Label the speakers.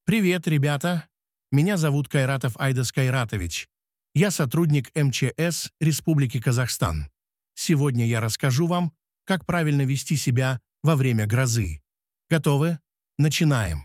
Speaker 1: Привет, ребята! Меня зовут Кайратов Айдас Кайратович. Я сотрудник МЧС Республики Казахстан. Сегодня я расскажу вам, как правильно вести себя во время грозы. Готовы? Начинаем.